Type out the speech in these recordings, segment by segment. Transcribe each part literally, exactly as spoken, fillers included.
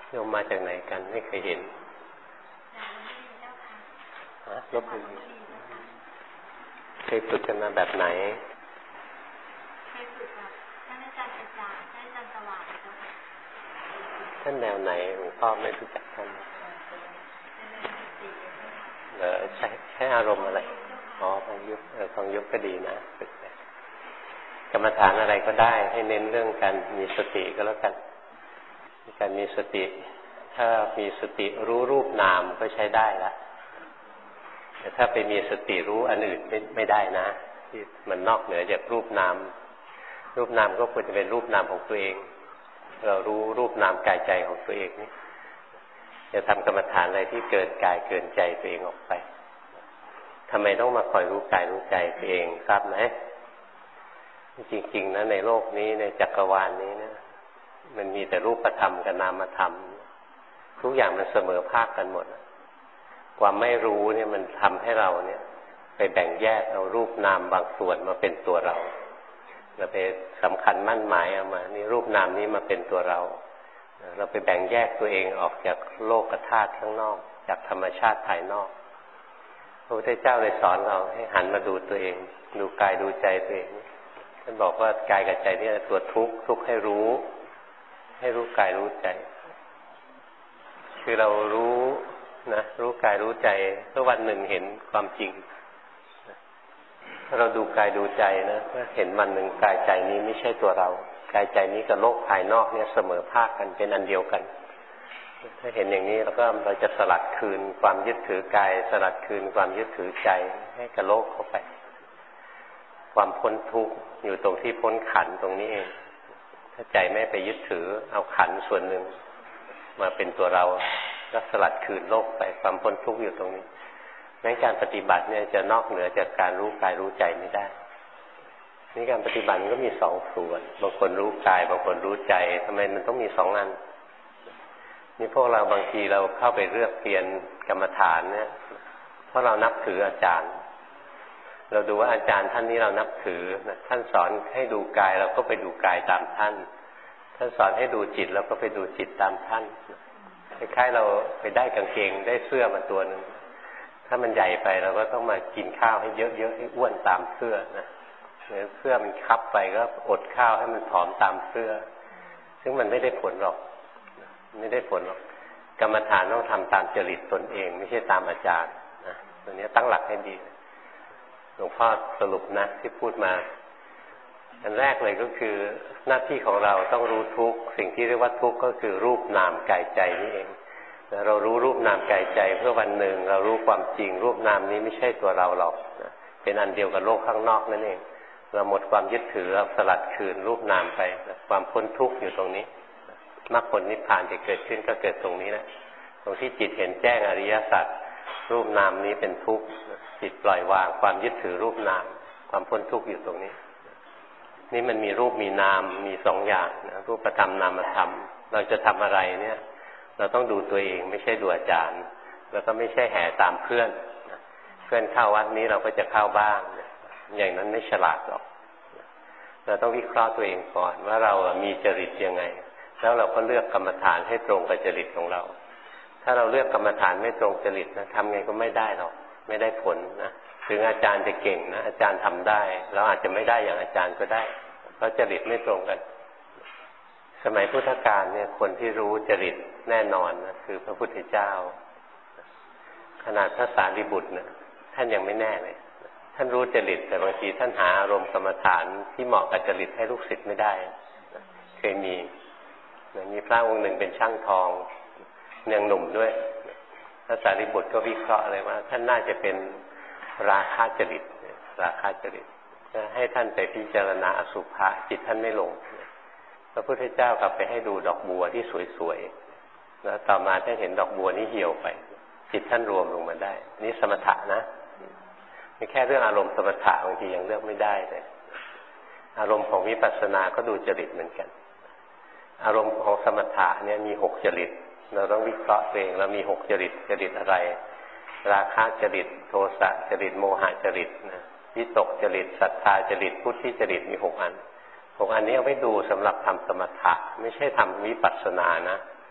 โยมมาจากไหนกันไม่เคยเห็นฮะลบบุรีเคยฝึกกันมาแบบไหนเคยฝึกกับท่านอาจารย์อาจารย์ท่านอาจารย์สว่างเจ้าค่ะท่านแนวไหนหลวงพ่อไม่รู้จักท่านเหรอใช้ใช้อารมณ์อะไรอ๋อฟังยุบเออฟังยุบก็ดีนะฝึกนะกรรมฐานอะไรก็ได้ให้เน้นเรื่องการมีสติก็แล้วกันการมีสติถ้ามีสติรู้รูปนามก็ใช้ได้ละแต่ถ้าไปมีสติรู้อันอื่นไม่ไม่ได้นะที่มันนอกเหนือจากรูปนามรูปนามก็ควรจะเป็นรูปนามของตัวเองเรารู้รูปนามกายใจของตัวเองนี่จะทำกรรมฐานอะไรที่เกินกายเกินใจตัวเองออกไปทำไมต้องมาคอยรู้กายรู้ใจตัวเองทราบไหมจริงๆนะในโลกนี้ในจักรวาลนี้นะมันมีแต่รูปธรรมกับนามธรรมทุกอย่างมันเสมอภาคกันหมดความไม่รู้เนี่ยมันทำให้เราเนี่ยไปแบ่งแยกเอารูปนามบางส่วนมาเป็นตัวเราเราไปสำคัญมั่นหมายเอามานี่รูปนามนี้มาเป็นตัวเราเราไปแบ่งแยกตัวเองออกจากโลกธาตุข้างนอกจากธรรมชาติภายนอกพระพุทธเจ้าเลยสอนเราให้หันมาดูตัวเองดูกายดูใจตัวเองท่านบอกว่ากายกับใจนี่ตัวทุกข์ทุกข์ให้รู้ให้รู้กายรู้ใจคือเรารู้นะรู้กายรู้ใจเมื่อวันหนึ่งเห็นความจริงถ้าเราดูกายดูใจนะก็เห็นวันหนึ่งกายใจนี้ไม่ใช่ตัวเรากายใจนี้กับโลกภายนอกเนี่ยเสมอภาคกันเป็นอันเดียวกันถ้าเห็นอย่างนี้เราก็เราจะสลัดคืนความยึดถือกายสลัดคืนความยึดถือใจให้กับโลกเข้าไปความพ้นทุกข์อยู่ตรงที่พ้นขันธ์ตรงนี้เองถ้าใจไม่ไปยึดถือเอาขันธ์ส่วนหนึ่งมาเป็นตัวเราก็สลัดคืนโลกไปความพ้นทุกข์อยู่ตรงนี้ในการปฏิบัติเนี่ยจะนอกเหนือจากการรู้กายรู้ใจไม่ได้นี่การปฏิบัติก็มีสองส่วนบางคนรู้กายบางคนรู้ใจทำไมมันต้องมีสองอันนี่พวกเราบางทีเราเข้าไปเลือกเรียนกรรมฐานเนี่ยเพราะเรานับถืออาจารย์เราดูว่าอาจารย์ท่านนี้เรานับถือท่านสอนให้ดูกายเราก็ไปดูกายตามท่านท่านสอนให้ดูจิตเราก็ไปดูจิตตามท่านคล้ายๆเราไปได้กางเกงได้เสื้อมาตัวหนึ่งถ้ามันใหญ่ไปเราก็ต้องมากินข้าวให้เยอะๆให้อ้วนตามเสื้อนะเสื้อมันคับไปก็อดข้าวให้มันผอมตามเสื้อซึ่งมันไม่ได้ผลหรอกไม่ได้ผลหรอกกรรมฐานต้องทำตามจริตตนเองไม่ใช่ตามอาจารย์นะตัวนี้ตั้งหลักให้ดีหลวงพ่อสรุปนะที่พูดมาอันแรกเลยก็คือหน้าที่ของเราต้องรู้ทุกข์สิ่งที่เรียกว่าทุกข์ก็คือรูปนามกายใจนี่เองเรารู้รูปนามกายใจเพื่อวันหนึ่งเรารู้ความจริงรูปนามนี้ไม่ใช่ตัวเราหรอกเป็นอันเดียวกับโลกข้างนอกนั่นเองเราหมดความยึดถือเราสลัดคืนรูปนามไปความพ้นทุกข์อยู่ตรงนี้มรรคผลนิพพานจะเกิดขึ้นก็เกิดตรงนี้แหละตรงที่จิตเห็นแจ้งอริยสัจรูปนามนี้เป็นทุกข์จิตปล่อยวางความยึดถือรูปนามความพ้นทุกข์อยู่ตรงนี้นี่มันมีรูปมีนามมีสองอย่างนะรูปธรรมนามธรรมเราจะทำอะไรเนี่ยเราต้องดูตัวเองไม่ใช่ดูอาจารย์แล้วก็ไม่ใช่แห่ตามเพื่อนเพื่อนเข้าวัดนี้เราก็จะเข้าบ้างอย่างนั้นไม่ฉลาดหรอกเราต้องวิเคราะห์ตัวเองก่อนว่าเรามีจริตยังไงแล้วเราก็เลือกกรรมฐานให้ตรงกับจริตของเราถ้าเราเลือกกรรมฐานไม่ตรงจริตนะทำไงก็ไม่ได้หรอกไม่ได้ผลนะถึงอาจารย์จะเก่งนะอาจารย์ทำได้เราอาจจะไม่ได้อย่างอาจารย์ก็ได้เพราะจริตไม่ตรงกันสมัยพุทธกาลเนี่ยคนที่รู้จริตแน่นอนนะคือพระพุทธเจ้าขนาดพระสารีบุตรนะท่านยังไม่แน่เลยท่านรู้จริตแต่บางทีท่านหาอารมณ์กรรมฐานที่เหมาะกับจริตให้ลูกศิษย์ไม่ได้เคยมีมีพระองค์หนึ่งเป็นช่างทองยังหนุ่มด้วยพระสารีบุตรก็วิเคราะห์เลยว่าท่านน่าจะเป็นราคะจริตราคะจริตจะให้ท่านไปพิจารณาอสุภะจิตท่านไม่ลงพระพุทธเจ้ากลับไปให้ดูดอกบัวที่สวยๆแล้วต่อมาท่านเห็นดอกบัวนี้เหี่ยวไปจิตท่านรวมลงมาได้นี่สมถะนะไม่แค่เรื่องอารมณ์สมถะบางทียังเลือกไม่ได้เลยอารมณ์ของวิปัสสนาก็ดูจริตเหมือนกันอารมณ์ของสมถะเนี่ยมีหกจริตเราต้องวิเคราะห์เองเรามีหกจริตจริตอะไรราคะจริตโทสะจริตโมหะจริตนะวิตกจริตศรัทธาจริตพุทธิจริตมีหกอันหกอันนี้เอาไว้ดูสำหรับทำสมถะไม่ใช่ทำวิปัสสนานะ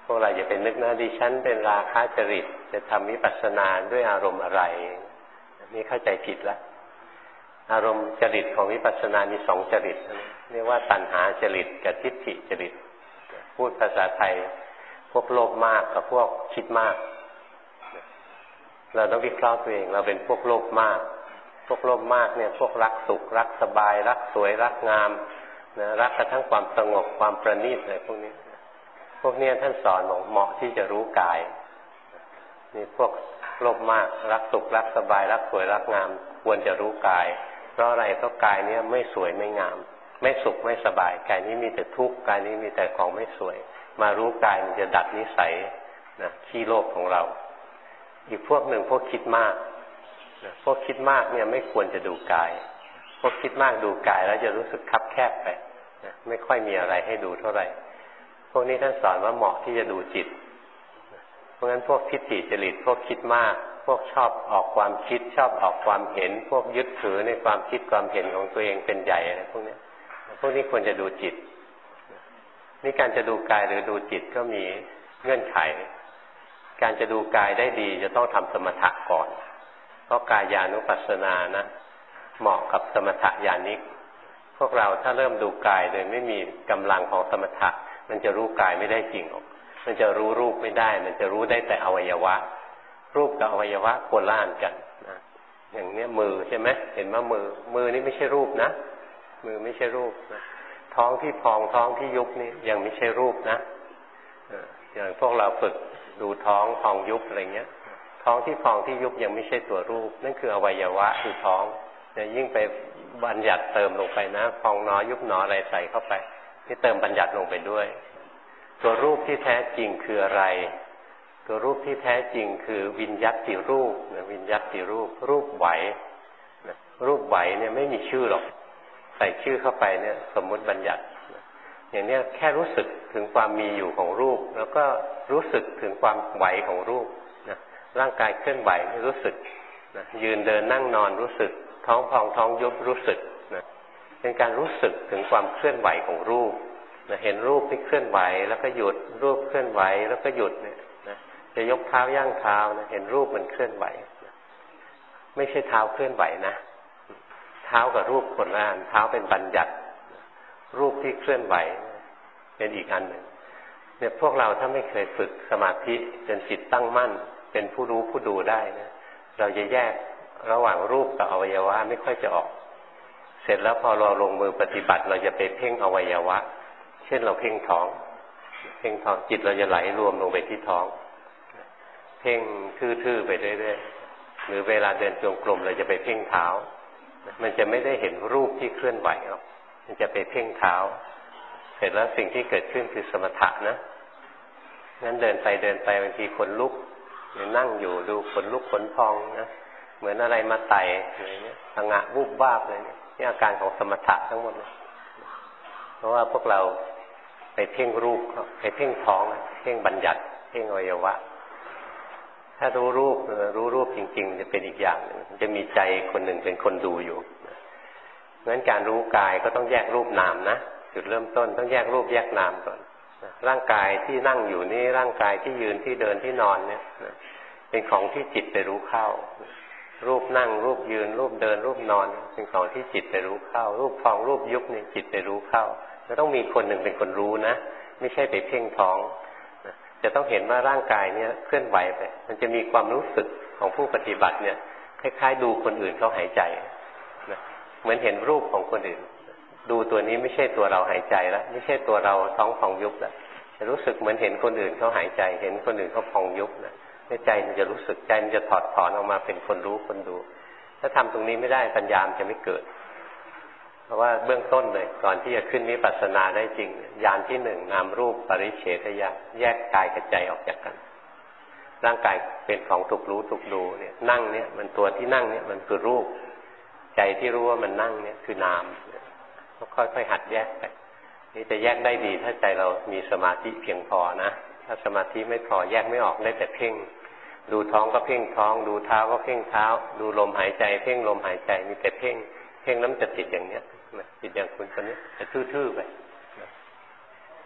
พวกเราอย่าไปนึกนะดิฉันเป็นราคะจริตจะทำวิปัสสนาด้วยอารมณ์อะไรนี่เข้าใจผิดแล้วอารมณ์จริตของวิปัสสนามีสองจริตเรียกว่าตัณหาจริตกับทิฏฐิจริตพูดภาษาไทยพวกโลภมากกับพวกคิดมากเราต้องวิเคราะห์ตัวเองเราเป็นพวกโลภมากพวกโลภมากเนี่ยพวกรักสุขรักสบายรักสวยรักงามนะรักกระทั่งความสงบความประณีตอะไรพวกนี้พวกนี้ท่านสอนบอกเหมาะที่จะรู้กายนี่พวกโลภมากรักสุขรักสบายรักสวยรักงามควรจะรู้กายเพราะอะไรเพราะกายนี้ไม่สวยไม่งามไม่สุขไม่สบายกายนี้มีแต่ทุกข์กายนี้มีแต่ของไม่สวยมารู้กายมันจะดัดนิสัยนะขี้โลภของเราอีกพวกหนึ่งพวกคิดมากนะพวกคิดมากเนี่ยไม่ควรจะดูกายพวกคิดมากดูกายแล้วจะรู้สึกคับแคบไปนะไม่ค่อยมีอะไรให้ดูเท่าไหร่พวกนี้ท่านสอนว่าเหมาะที่จะดูจิตเพราะงั้นพวกทิฏฐิจริตพวกคิดมากพวกชอบออกความคิดชอบออกความเห็นพวกยึดถือในความคิดความเห็นของตัวเองเป็นใหญ่อะไรพวกนี้พวกนี้ควรจะดูจิตนี่การจะดูกายหรือดูจิตก็มีเงื่อนไขการจะดูกายได้ดีจะต้องทำสมถะก่อนเพราะกายานุปัสสนานะเหมาะกับสมถะญาณิกพวกเราถ้าเริ่มดูกายโดยไม่มีกำลังของสมถะมันจะรู้กายไม่ได้จริงหรอกมันจะรู้รูปไม่ได้มันจะรู้ได้แต่อวัยวะรูปกับอวัยวะโคล่านกันนะอย่างเนี้ยมือใช่ไหมเห็นว่ามือมือนี่ไม่ใช่รูปนะมือไม่ใช่รูปนะท้องที่พองท้องที่ยุบนี่ยังไม่ใช่รูปนะอย่างพวกเราฝึกดูท้องพองยุบอะไรเงี้ยท้องที่พองที่ยุบยังไม่ใช่ตัวรูปนั่นคืออวัยวะคือท้องเนี่ยยิ่งไปบัญญัติเติมลงไปนะพองหนอยุบหนออะไรใส่เข้าไปนี่เติมบัญญัติลงไปด้วยตัวรูปที่แท้จริงคืออะไรตัวรูปที่แท้จริงคือวิญญัตติรูปนะวิญญัตติรูปรูปไหวนะรูปไหวเนี่ยไม่มีชื่อหรอกใส่ชื่อเข้าไปเนี่ยสมมุติบัญญัติอย่างนี้แค่รู้สึกถึงความมีอยู่ของรูปแล้วก็รู้สึกถึงความไหวของรูปนะร่างกายเคลื่อนไหวรู้สึกนะยืนเดินนั่งนอนรู้สึกท้องพองท้องยุบรู้สึกนะเป็นการรู้สึกถึงความเคลื่อนไหวของรูปนะเห็นรูปที่เคลื่อนไหวแล้วก็หยุดรูปเคลื่อนไหวแล้วก็หยุดเนี่ยนะจะยกเท้าย่างเท้านะเห็นรูปมันเคลื่อนไหวนะไม่ใช่เท้าเคลื่อนไหวนะเท้ากับรูปคนละอันเท้าเป็นบัญญัติรูปที่เคลื่อนไหวเป็นอีกอันหนึ่งเนี่ยพวกเราถ้าไม่เคยฝึกสมาธิจนจิตตั้งมั่นเป็นผู้รู้ผู้ดูได้นะเราจะแยกระหว่างรูปกับอวัยวะไม่ค่อยจะออกเสร็จแล้วพอเราลงมือปฏิบัติเราจะไปเพ่งอวัยวะเช่นเราเพ่งท้องเพ่งท้องจิตเราจะไหลรวมลงไปที่ท้องเพ่งทื่อๆไปเรื่อยๆหรือเวลาเดินจงกรมเราจะไปเพ่งเท้ามันจะไม่ได้เห็นรูปที่เคลื่อนไหวหรอกมันจะไปเพ่งเท้าเสร็จแล้วสิ่งที่เกิดขึ้นคือสมถะนะงั้นเดินไปเดินไปบางทีขนลุกหรือนั่งอยู่ดูขนลุกขนพองนะเหมือนอะไรมาไต่อะไรเงี้ยผงะวูบวาบอะไรเนี่ยนี่อาการของสมถะทั้งหมดเลยเพราะว่าพวกเราไปเพ่งรูปไปเพ่งท้องเพ่งบัญญัติเพ่งอวัยวะถ้ารู้รูปรู้รูปจริงๆจะเป็นอีกอย่างหนึ่งจะมีใจคนหนึ่งเป็นคนดูอยู่งั้นการรู้กายก็ต้องแยกรูปนามนะจุดเริ่มต้นต้องแยกรูปแยกนามก่อนร่างกายที่นั่งอยู่นี่ร่างกายที่ยืนที่เดินที่นอนเนี่ยเป็นของที่จิตไปรู้เข้ารูปนั่งรูปยืนรูปเดินรูปนอนเป็นของที่จิตไปรู้เข้ารูปพองรูปยุบนี่จิตไปรู้เข้าจะต้องมีคนหนึ่งเป็นคนรู้นะไม่ใช่ไปเพ่งท้องจะต้องเห็นว่าร่างกายเนี่ยเคลื่อนไหวไปมันจะมีความรู้สึกของผู้ปฏิบัติเนี่ยคล้ายๆดูคนอื่นเขาหายใจนะเหมือนเห็นรูปของคนอื่นดูตัวนี้ไม่ใช่ตัวเราหายใจแล้วไม่ใช่ตัวเราท้องพองยุบแล้วจะรู้สึกเหมือนเห็นคนอื่นเขาหายใจเห็นคนอื่นเขาพองยุบนะใจมันจะรู้สึกใจมันจะถอดถอนออกมาเป็นคนรู้คนดูถ้าทำตรงนี้ไม่ได้ปัญญามันจะไม่เกิดเพราะว่าเบื้องต้นเลยก่อนที่จะขึ้นวิปัสสนาได้จริงญาณที่หนึ่งนามรูปปริเฉทญาณแยกกายกับใจออกจากกันร่างกายเป็นของถูกรู้ถูกดูเนี่ยนั่งเนี่ยมันตัวที่นั่งเนี่ยมันคือรูปใจที่รู้ว่ามันนั่งเนี่ยคือนามก็ค่อยๆหัดแยกไปนี่จะแยกได้ดีถ้าใจเรามีสมาธิเพียงพอนะถ้าสมาธิไม่พอแยกไม่ออกได้แต่เพ่งดูท้องก็เพ่งท้องดูเท้าก็เพ่งเท้าดูลมหายใจเพ่งลมหายใจมีแต่เพ่งเพ่งแล้วมันจะติดอย่างเนี้ยติดอย่างคุณคนนี้จะทื่อๆไป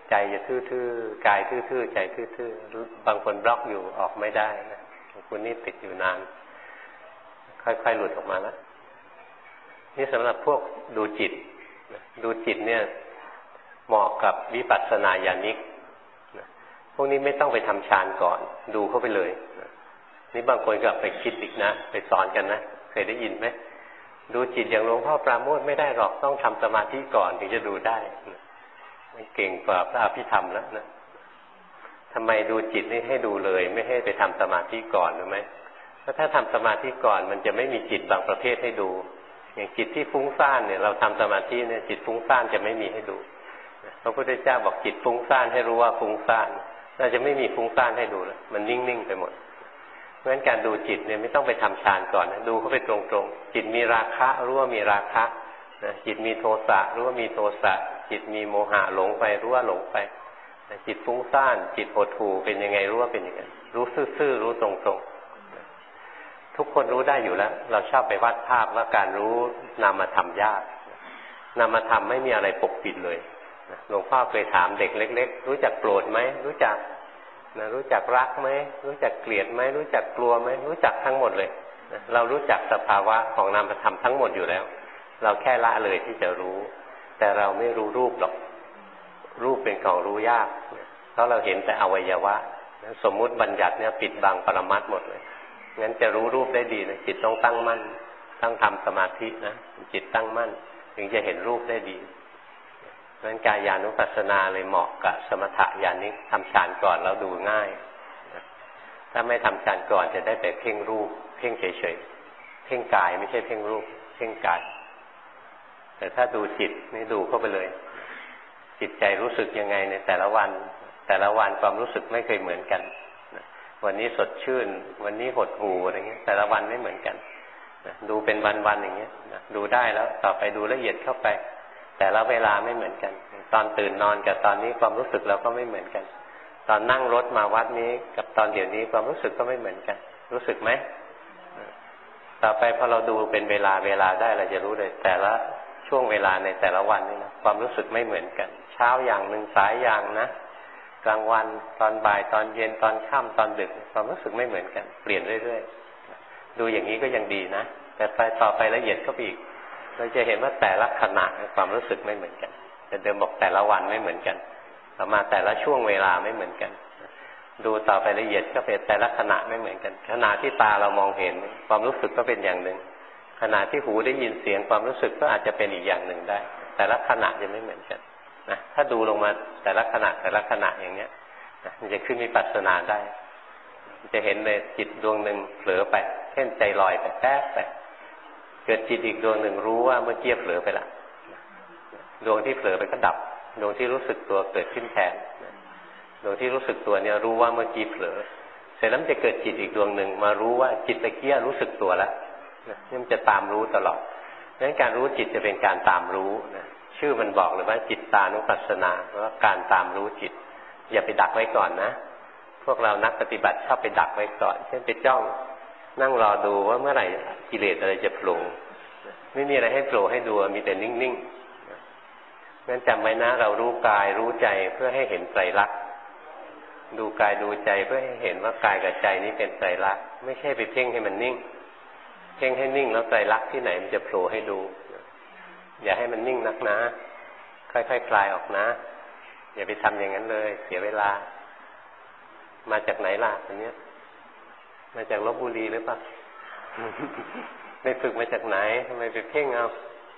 ใจจะทื่อๆกายทื่อๆใจทื่อๆบางคนบล็อกอยู่ออกไม่ได้นะคุณนี่ติดอยู่นานค่อยๆหลุดออกมาแล้วนี่สำหรับพวกดูจิตดูจิตเนี่ยเหมาะกับวิปัสสนาญาณิกพวกนี้ไม่ต้องไปทำฌานก่อนดูเข้าไปเลยนี่บางคนก็ไปคิดอีกนะไปสอนกันนะเคยได้ยินไหมดูจิตอย่างหลวงพ่อปราโมทย์ไม่ได้หรอกต้องทำสมาธิก่อนถึงจะดูได้มันเก่งกว่าพระอภิธรรมแล้วนะทำไมดูจิตนี่ให้ดูเลยไม่ให้ไปทำสมาธิก่อนรู้ไหมเพราะถ้าทำสมาธิก่อนมันจะไม่มีจิตบางประเภทให้ดูอย่างจิตที่ฟุ้งซ่านเนี่ยเราทำสมาธิเนี่ยจิตฟุ้งซ่านจะไม่มีให้ดูพระพุทธเจ้าบอกจิตฟุ้งซ่านให้รู้ว่าฟุ้งซ่านเราจะไม่มีฟุ้งซ่านให้ดูแล้วมันนิ่งๆไปหมดเพราะฉะนั้นการดูจิตเนี่ยไม่ต้องไปทำฌานก่อนนะดูเข้าไปตรงๆจิตมีราคะรู้ว่ามีราคะนะจิตมีโทสะรู้ว่ามีโทสะจิตมีโมหะหลงไปรู้ว่าหลงไปนะจิตฟุ้งซ่านจิตหดหู่เป็นยังไงรู้ว่าเป็นยังไงรู้ซื่อๆรู้ตรงๆทุกคนรู้ได้อยู่แล้วเราชอบไปวาดภาพว่าการรู้นามธรรมยากนามธรรมไม่มีอะไรปกปิดเลยหลวงพ่อเคยถามเด็กเล็กๆรู้จักโกรธไหมรู้จักนะรู้จักรักไหมรู้จักเกลียดไหมรู้จักกลัวไหมรู้จักทั้งหมดเลยนะเรารู้จักสภาวะของนามธรรมทั้งหมดอยู่แล้วเราแค่ละเลยที่จะรู้แต่เราไม่รู้รูปหรอกรูปเป็นของรู้ยากเพราะเราเห็นแต่อวัยวะสมมุติบัญญัติเนี่ยปิดบังปรมัตถ์หมดเลยงั้นจะรู้รูปได้ดีนะจิตต้องตั้งมั่นต้องทำสมาธินะจิตตั้งมั่นถึงจะเห็นรูปได้ดีเพราะฉะนั้นกายานุปัสสนาเลยเหมาะกับสมถะญาณิกทำฌานก่อนแล้วดูง่ายถ้าไม่ทำฌานก่อนจะได้แต่เพ่งรูปเพ่งเฉยๆเพ่งกายไม่ใช่เพ่งรูปเพ่งกายแต่ถ้าดูจิตนี่ดูเข้าไปเลยจิตใจรู้สึกยังไงในแต่ละวันแต่ละวันความรู้สึกไม่เคยเหมือนกันวันนี้สดชื่นวันนี้หดหู่อะไรเงี้ยแต่ละวันไม่เหมือนกันดูเป็นวันๆอย่างเงี้ยดูได้แล้วต่อไปดูละเอียดเข้าไปแต่ละเวลาไม่เหมือนกันตอนตื่นนอนกับตอนนี้ความรู้สึกเราก็ไม่เหมือนกันตอนนั่งรถมาวัดนี้กับตอนเดี๋ยวนี้ความรู้สึกก็ไม่เหมือนกันรู้สึกไหมต่อไปพอเราดูเป็นเวลาเวลาได้เราจะรู้เลยแต่ละช่วงเวลาในแต่ละวันนี่นะความรู้สึกไม่เหมือนกันเช้าอย่างหนึ่งสายอย่างนะกลางวันตอนบ่ายตอนเย็นตอนค่ำตอนดึกความรู้สึกไม่เหมือนกันเปลี่ยนเรื่อยๆดูอย่างนี้ก็ยังดีนะแต่ไปต่อไปละเอียดก็อีกเราจะเห็นว่าแต่ละขณะความรู้สึกไม่เหมือนกันแต่เดิมบอกแต่ละวันไม่เหมือนกันต่อมาแต่ละช่วงเวลาไม่เหมือนกันดูต่อไปละเอียดก็เป็นแต่ละขณะไม่เหมือนกันขณะที่ตาเรามองเห็นความรู้สึกก็เป็นอย่างหนึ่งขณะที่หูได้ยินเสียงความรู้สึกก็อาจจะเป็นอีกอย่างหนึ่งได้แต่ละขณะจะไม่เหมือนกันนะถ้าดูลงมาแต่ละขณะแต่ละขณะอย่างเนี้ยนะมันจะขึ้นวิปัสสนาได้จะเห็นเลยจิตดวงหนึ่งเผลอไปเช่นใจลอยไปแป๊บไปเกิดจิตอีกดวงหนึ่งรู้ว่าเมื่อกี้เผลอไปละดวงที่เผลอไปก็ดับดวงที่รู้สึกตัวเกิดขึ้นแทนดวงที่รู้สึกตัวเนี่ยรู้ว่าเมื่อกี้เผลอเสร็จแล้วจะเกิดจิตอีกดวงหนึ่งมารู้ว่าจิตตะเกียรู้สึกตัวแล้วนี่มันจะตามรู้ตลอดดังนั้นการรู้จิตจะเป็นการตามรู้นะชื่อมันบอกเลยว่าจิตตานุปัสสนาว่าการตามรู้จิตอย่าไปดักไว้ก่อนนะพวกเรานักปฏิบัติชอบไปดักไว้ก่อนเช่นไปจ้องนั่งรอดูว่าเมื่อไหร่กิเลสอะไรจะโผล่ไม่มีอะไรให้โผล่ให้ดูมีแต่นิ่งๆงั้นจำไว้นะเรารู้กายรู้ใจเพื่อให้เห็นไตรลักษณ์ดูกายดูใจเพื่อให้เห็นว่ากายกับใจนี้เป็นไตรลักษณ์ไม่ใช่ไปเพ่งให้มันนิ่งเพ่งให้นิ่งแล้วไตรลักษณ์ที่ไหนมันจะโผล่ให้ดูอย่าให้มันนิ่งนักนะค่อยๆ ค, คลายออกนะอย่าไปทำอย่างนั้นเลยเสียเวลามาจากไหนล่ะอันเนี้ยมาจากลพบุรีหรือเปล่า ไปฝึกมาจากไหนทำไมไปเพ่งเอา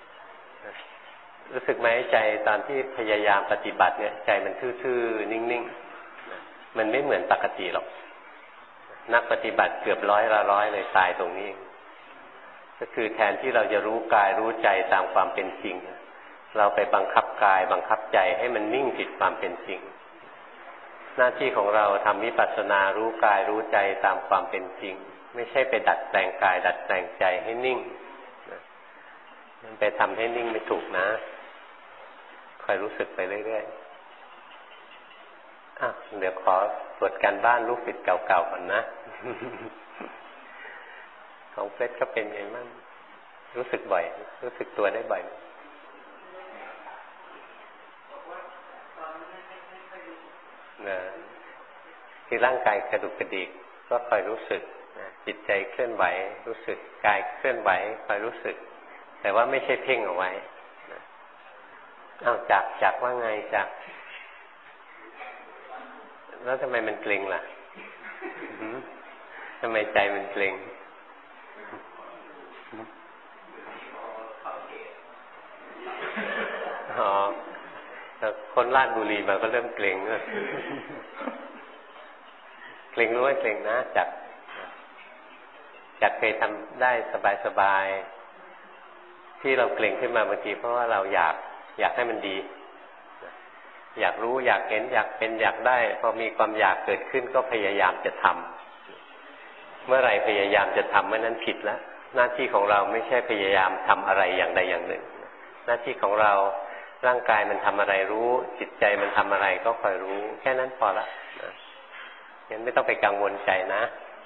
รู้สึกไหมใจตอนที่พยายามปฏิบัติเนี่ยใจมันทื่อๆนิ่งๆมันไม่เหมือนปกติหรอกนักปฏิบัติเกือบร้อยละร้อยเลยตายตรงนี้ก็คือแทนที่เราจะรู้กายรู้ใจตามความเป็นจริงเราไปบังคับกายบังคับใจให้มันนิ่งผิดความเป็นจริงหน้าที่ของเราทำวิปัสสนารู้กายรู้ใจตามความเป็นจริงไม่ใช่ไปดัดแปลงกายดัดแปลงใจให้นิ่งมันไปทำให้นิ่งไม่ถูกนะคอยรู้สึกไปเรื่อยๆอ่ะเดี๋ยวขอตรวจการบ้านลูกศิษย์เก่าๆก่อนนะ ของเฟรดก็เป็นไงมั่งรู้สึกบ่อยรู้สึกตัวได้บ่อยคือร่างกายกระดุกกระดิกก็คอยรู้สึกจิตใจเคลื่อนไหวรู้สึกกายเคลื่อนไหวคอยรู้สึกแต่ว่าไม่ใช่เพ่งเอาไว้เอาจักจักว่าไงจักแล้วทำไมมันเกร็งล่ะทำไมใจมันเกร็งอ๋อแต่คนราชบุรีมาก็เริ่มเกร็งเลยเกร็งรู้ว่าเกร็งนะจักจักเคยทำได้สบายๆที่เราเกร็งขึ้นมาบางทีเพราะว่าเราอยากอยากให้มันดีอยากรู้อยากเห็นอยากเป็นอยากได้พอมีความอยากเกิดขึ้นก็พยายามจะทำเมื่อไรพยายามจะทำเมื่อนั้นผิดแล้วหน้าที่ของเราไม่ใช่พยายามทำอะไรอย่างใดอย่างหนึ่งหน้าที่ของเราร่างกายมันทำอะไรรู้จิตใจมันทำอะไรก็คอยรู้แค่นั้นพอละงั้นไม่ต้องไปกังวลใจนะ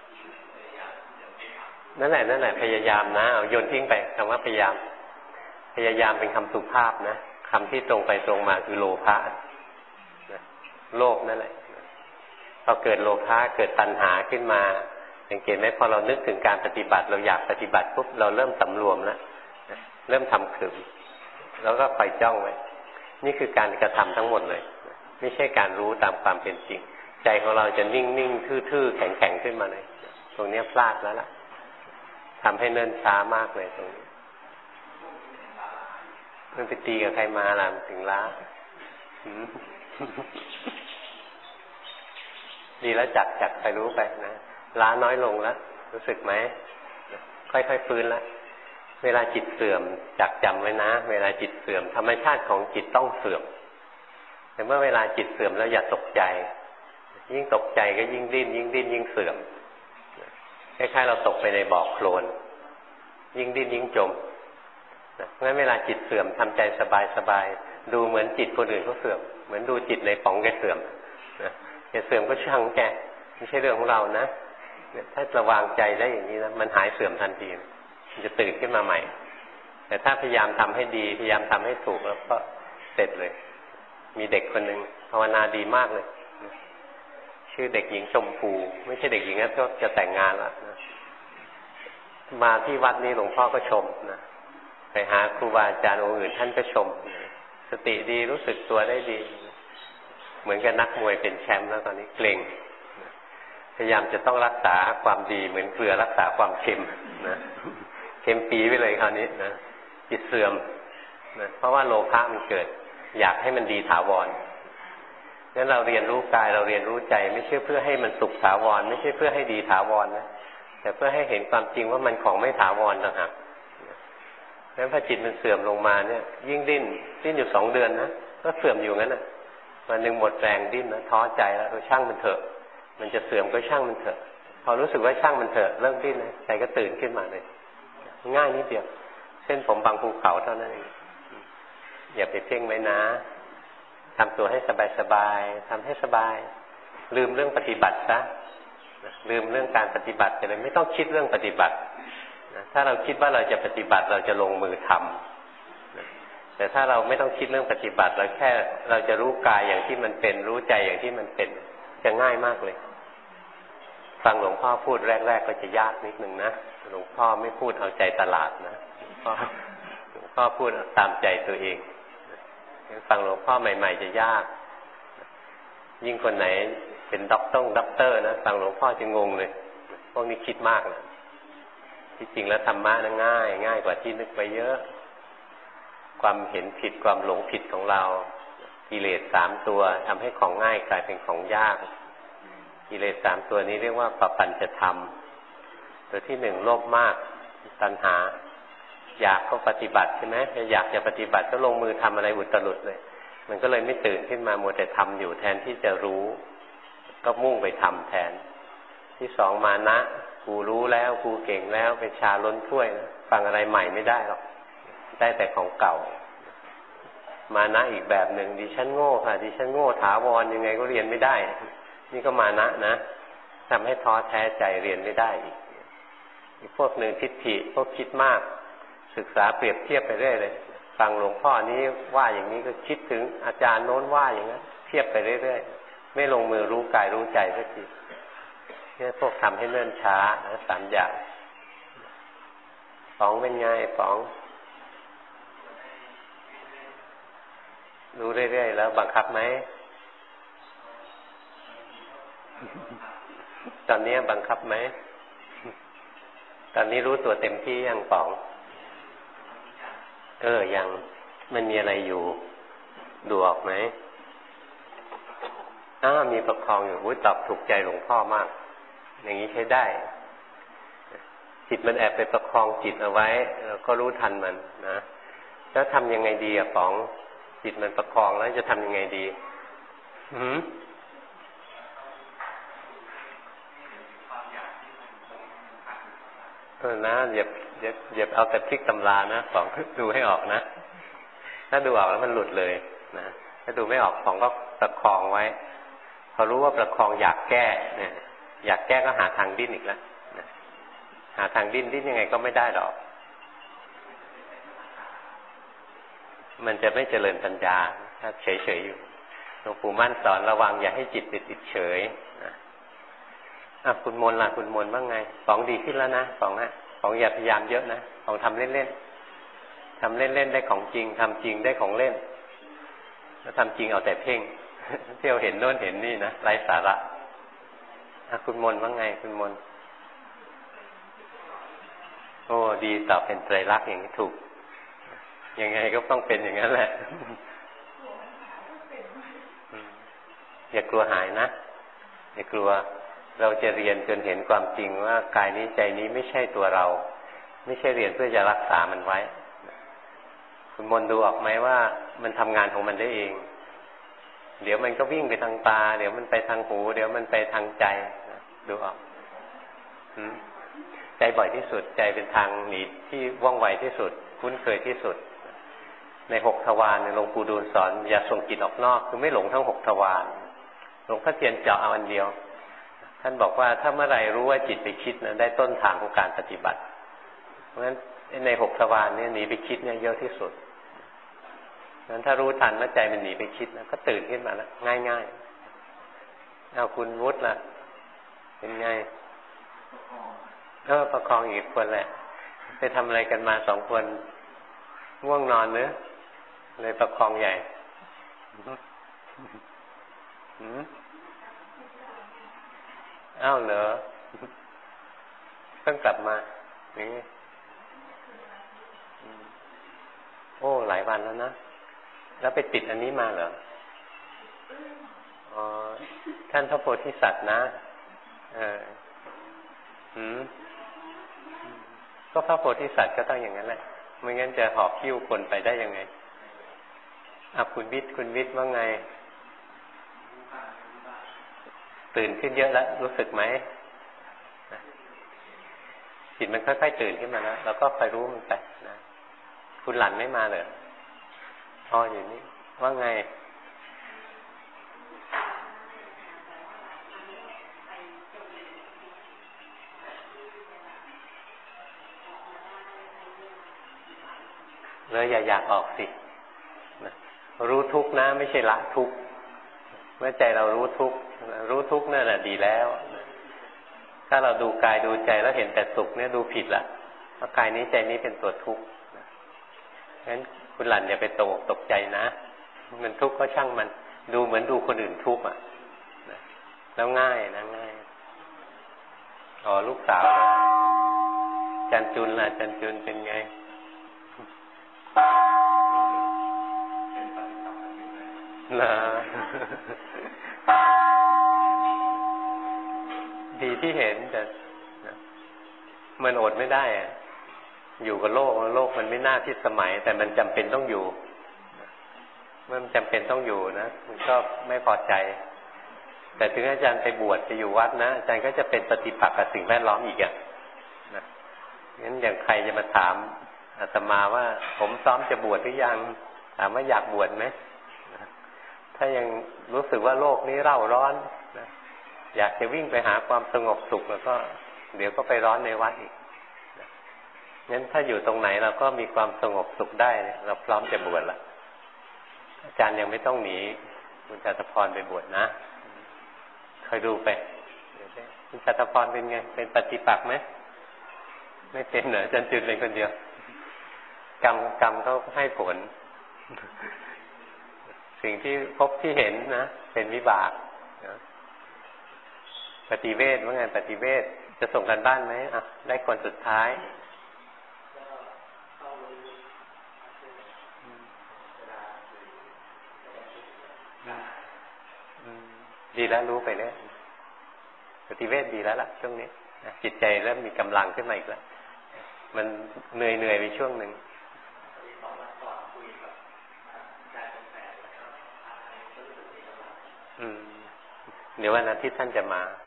นั่นแหละนั่นแหละพยายามนะเอาโยนทิ้งไปคำว่าพยายามพยายามเป็นคำสุภาพนะคำที่ตรงไปตรงมาคือโลภะโลภนั่นแหละพอเกิดโลภะเกิดตัณหาขึ้นมาสังเกตไหมพอเรานึกถึงการปฏิบัติเราอยากปฏิบัติปุ๊บเราเริ่มสำรวมแล้วเริ่มทำขืนแล้วก็คอยจ้องไว้นี่คือการกระทำทั้งหมดเลยไม่ใช่การรู้ตามความเป็นจริงใจของเราจะนิ่งๆทื่อๆแข็งๆขึ้นมาเลยตรงนี้พลาดแล้วล่ะทำให้เนิ่นช้ามากเลยตรงนี้มันไปตีกับใครมาล่ะถึงล้าดีแล้วจักจักไปรู้ไปนะล้าน้อยลงแล้วรู้สึกไหมค่อยๆฟื้นแล้วเวลาจิตเสื่อมจักจำไว้นะเวลาจิตเสื่อมธรรมชาติของจิตต้องเสื่อมแต่เมื่อเวลาจิตเสื่อมแล้วอย่าตกใจยิ่งตกใจก็ยิ่งดิ้นยิ่งดิ้นยิ่งเสื่อมคล้ายๆเราตกไปในบ่อโคลนยิ่งดิ้นยิ่งจมเพราะฉะนั้นเวลาจิตเสื่อมทำใจสบายๆดูเหมือนจิตคนอื่นเขาเสื่อมเหมือนดูจิตในป๋องแกเสื่อมนะแกเสื่อมก็ช่างแกไม่ใช่เรื่องของเรานะถ้าระวางใจได้อย่างนี้นะมันหายเสื่อมทันทีมันจะตื่นขึ้นมาใหม่แต่ถ้าพยายามทำให้ดีพยายามทำให้ถูกแล้วก็เสร็จเลยมีเด็กคนหนึ่งภาวนาดีมากเลยชื่อเด็กหญิงชมพูไม่ใช่เด็กหญิงนะก็จะแต่งงานแล้วนะมาที่วัดนี้หลวงพ่อก็ชมนะไปหาครูบาอาจารย์องค์อื่นท่านก็ชมสติดีรู้สึกตัวได้ดีเหมือนกับนักมวยเป็นแชมป์แล้วตอนนี้เกร็งพยายามจะต้องรักษาความดีเหมือนเกลือรักษาความเค็มนะเค็มปีไปเลยคราวนี้นะจิตเสื่อมนะเพราะว่าโลภะมันเกิดอยากให้มันดีถาวรงั้นเราเรียนรู้กายเราเรียนรู้ใจไม่ใช่เพื่อให้มันสุขถาวรไม่ใช่เพื่อให้ดีถาวรนะแต่เพื่อให้เห็นความจริงว่ามันของไม่ถาวรต่างหากงั้นพอจิตมันเสื่อมลงมาเนี่ยยิ่งดิ้นดิ้นอยู่สองเดือนนะก็เสื่อมอยู่งั้นนะวันหนึ่งหมดแรงดิ้นนะท้อใจแล้วเราช่างมันเถอะมันจะเสื่อมก็ช่างมันเถอะพอรู้สึกว่าช่างมันเถอะเริ่มดิ้นนะใจก็ตื่นขึ้นมาเลยง่ายนิดเดียวเส้นผมบางภูเขาเท่านั้นเองอย่าไปเพ่งไว้นะทำตัวให้สบายๆทำให้สบายลืมเรื่องปฏิบัติซะลืมเรื่องการปฏิบัติไปเลยไม่ต้องคิดเรื่องปฏิบัติถ้าเราคิดว่าเราจะปฏิบัติเราจะลงมือทำแต่ถ้าเราไม่ต้องคิดเรื่องปฏิบัติเราแค่เราจะรู้กายอย่างที่มันเป็นรู้ใจอย่างที่มันเป็นจะง่ายมากเลยฟังหลวงพ่อพูดแรกๆก็จะยากนิดนึงนะหลวงพ่อไม่พูดเอาใจตลาดนะหลวงพ่อพูดตามใจตัวเองฟังหลวงพ่อใหม่ๆจะยากยิ่งคนไหนเป็นด็อกเตอร์ด็อกเตอร์นะฟังหลวงพ่อจะงงเลยพวกนี้คิดมากนะที่จริงแล้วธรรมะนะง่ายง่ายกว่าที่นึกไปเยอะความเห็นผิดความหลงผิดของเรากิเลสสามตัวทำให้ของง่ายกลายเป็นของยากกิเลสสามตัวนี้เรียกว่าปปัญจธรรมตัวที่หนึ่งโลภมากตัณหาอยากก็ปฏิบัติใช่ไหมอยากจะปฏิบัติก็ลงมือทำอะไรอุตรุดเลยมันก็เลยไม่ตื่นขึ้นมามัวแต่ทำอยู่แทนที่จะรู้ก็มุ่งไปทำแทนที่สองมานะกูรู้แล้วกูเก่งแล้วเป็นชาล้นถ้วยนะฟังอะไรใหม่ไม่ได้หรอกได้แต่ของเก่ามานะอีกแบบหนึ่งดิฉันโง่ค่ะดิฉันโง่ถาวรยังไงก็เรียนไม่ได้นี่ก็มานะนะทำให้ท้อแท้ใจเรียนไม่ได้อีกอีกพวกหนึ่งทิฏฐิพวกคิดมากศึกษาเปรียบเทียบไปเรื่อยเลยฟังหลวงพ่อนี้ว่าอย่างนี้ก็คิดถึงอาจารย์โน้นว่าอย่างนั้นเทียบไปเรื่อยๆไม่ลงมือรู้กายรู้ใจสักทีเนี่ยพวกทำให้เนิ่นช้านะสามอย่างป๋องเป็นไงป๋องรู้เรื่อยๆแล้วบังคับไหมตอนนี้บังคับไหมตอนนี้รู้ตัวเต็มที่ยังป๋องเออยังมันมีอะไรอยู่ดูออกไหมอ้ามีประคองอยู่อุ้ยตอบถูกใจหลวงพ่อมากอย่างนี้ใช้ได้จิตมันแอบไปประคองจิตเอาไว้แล้วก็รู้ทันมันนะแล้วทำยังไงดีอะป๋องจิตมันประคองแล้วจะทำยังไงดีหืมเออนะอย่าอย่าอย่าเอาแต่พลิกตำรานะป๋องดูให้ออกนะถ้าดูออกแล้วมันหลุดเลยนะถ้าดูไม่ออกป๋องก็ประคองไว้พอรู้ว่าประคองอยากแก้เนี่ยอยากแก้ก็หาทางดิ้นอีกแล้วนะหาทางดิ้นดิ้นยังไงก็ไม่ได้หรอกมันจะไม่เจริญปัญญาถ้าเฉยๆอยู่หลวงปู่มั่นสอนระวังอย่าให้จิตไปติดเฉยนะอ่ะคุณมนล่ะคุณมนว่าไงป๋องดีขึ้นแล้วนะป๋องนะป๋องอย่าพยายามเยอะนะป๋องทำเล่นๆทำเล่นๆได้ของจริงทำจริงได้ของเล่นแล้วทำจริงเอาแต่เพ่งเที่ยวเห็นโน่นเห็นนี่นะไร้สาระอ่ะคุณมนว่าไงคุณมนโอ้ดีตอบเป็นไตรลักษณ์อย่างนี้ถูกยังไงก็ต้องเป็นอย่างนั้นแหละอย่ากลัวหายนะอย่ากลัวเราจะเรียนจนเห็นความจริงว่ากายนี้ใจนี้ไม่ใช่ตัวเราไม่ใช่เรียนเพื่อจะรักษามันไว้คุณมนดูออกไหมว่ามันทำงานของมันได้เองเดี๋ยวมันก็วิ่งไปทางตาเดี๋ยวมันไปทางหูเดี๋ยวมันไปทางใจดูออกใจบ่อยที่สุดใจเป็นทางหนีที่ว่องไวที่สุดคุ้นเคยที่สุดในหกทวารหลวงปู่ดูลสอนอย่าส่งจิตออกนอกคือไม่หลงทั้งหกทวารหลวงพ่อเทียนเจาะเอาอันเดียวท่านบอกว่าถ้าเมื่อไรรู้ว่าจิตไปคิดนะได้ต้นทางของการปฏิบัติเพราะฉะนั้นในหกทวารเนี่ยหนีไปคิดเนี่ยเยอะที่สุดงั้นถ้ารู้ทันว่าใจมันหนีไปคิดนะก็ตื่นขึ้นมาแล้วง่ายๆเอาคุณวุฒิล่ะเป็นไงเออประคองอีกคนแหละไปทำอะไรกันมาสองคนง่วงนอนเนอะเลยประคองใหญ่อ้าวเหรอเพิ่งกลับมานี่โอ้หลายวันแล้วนะแล้วไปติดอันนี้มาเหรออ๋อท่านพระโพธิสัตว์นะเออหืมก็พระโพธิสัตว์ก็ต้องอย่างนั้นแหละไม่งั้นจะหอบคิ้วคนไปได้ยังไงอ่ะคุณวิทย์คุณวิทย์ว่าไงตื่นขึ้นเยอะแล้วรู้สึกไหมจิตมันค่อยๆตื่นขึ้นมาแล้วเราก็คอยรู้มันไปนะคุณหลันไม่มาเลยอ๋ออยู่นี่ว่าไงเลยอย่าอยากออกสินะรู้ทุกข์นะไม่ใช่ละทุกข์เมื่อใจเรารู้ทุกข์รู้ทุกข์นั่นแหละดีแล้วถ้าเราดูกายดูใจแล้วเห็นแต่สุขเนี่ยดูผิดละเพราะกายนี้ใจนี้เป็นตัวทุกข์งั้นคุณหลันอย่าไปตกตกใจนะมันทุกข์ก็ช่างมันดูเหมือนดูคนอื่นทุกข์อ่ะแล้วง่ายนะง่ายอ๋อลูกสาวจันจุนล่ะจันจุนเป็นไงนะดีที่เห็นแต่มันอดไม่ได้อยู่กับโลกโลกมันไม่น่าพิสมัยแต่มันจำเป็นต้องอยู่เมื่อมันจำเป็นต้องอยู่นะมันก็ไม่พอใจแต่ถึงอาจารย์ไปบวชไปอยู่วัดนะอาจารย์ก็จะเป็นปฏิปักษ์กับสิ่งแวดล้อมอีกอ่ะนะงั้นอย่างใครจะมาถามอาตมาว่าผมซ้อมจะบวชหรือยังถามว่าอยากบวชไหมถ้ายังรู้สึกว่าโลกนี้เร่าร้อนนะอยากจะวิ่งไปหาความสงบสุขแล้วก็เดี๋ยวก็ไปร้อนในวัดอีกนะงั้นถ้าอยู่ตรงไหนเราก็มีความสงบสุขได้เราพร้อมจะบวชละอาจารย์ยังไม่ต้องหนีคุณจตุพรไปบวชนะคอยดูไปคุณสัตพรเป็นไงเป็นปฏิปักษ์ไหมไม่เป็นเหรออาจารย์จุนเป็นคนเดียวกรรมกรรมเขาให้ผลสิ่งที่พบที่เห็นนะเป็นวิบากนะปฏิเวทว่าไงปฏิเวทจะส่งกันบ้านไหมอ่ะได้คนสุดท้ายดีแล้วรู้ไปเนี่ยปฏิเวทดีแล้วล่ะช่วงนี้จิตใจเริ่มมีกำลังขึ้นมาอีกแล้วมันเหนื่อยเหนื่อยไปช่วงหนึ่งเดี๋ยววันอาทิตย์ท่านจะมา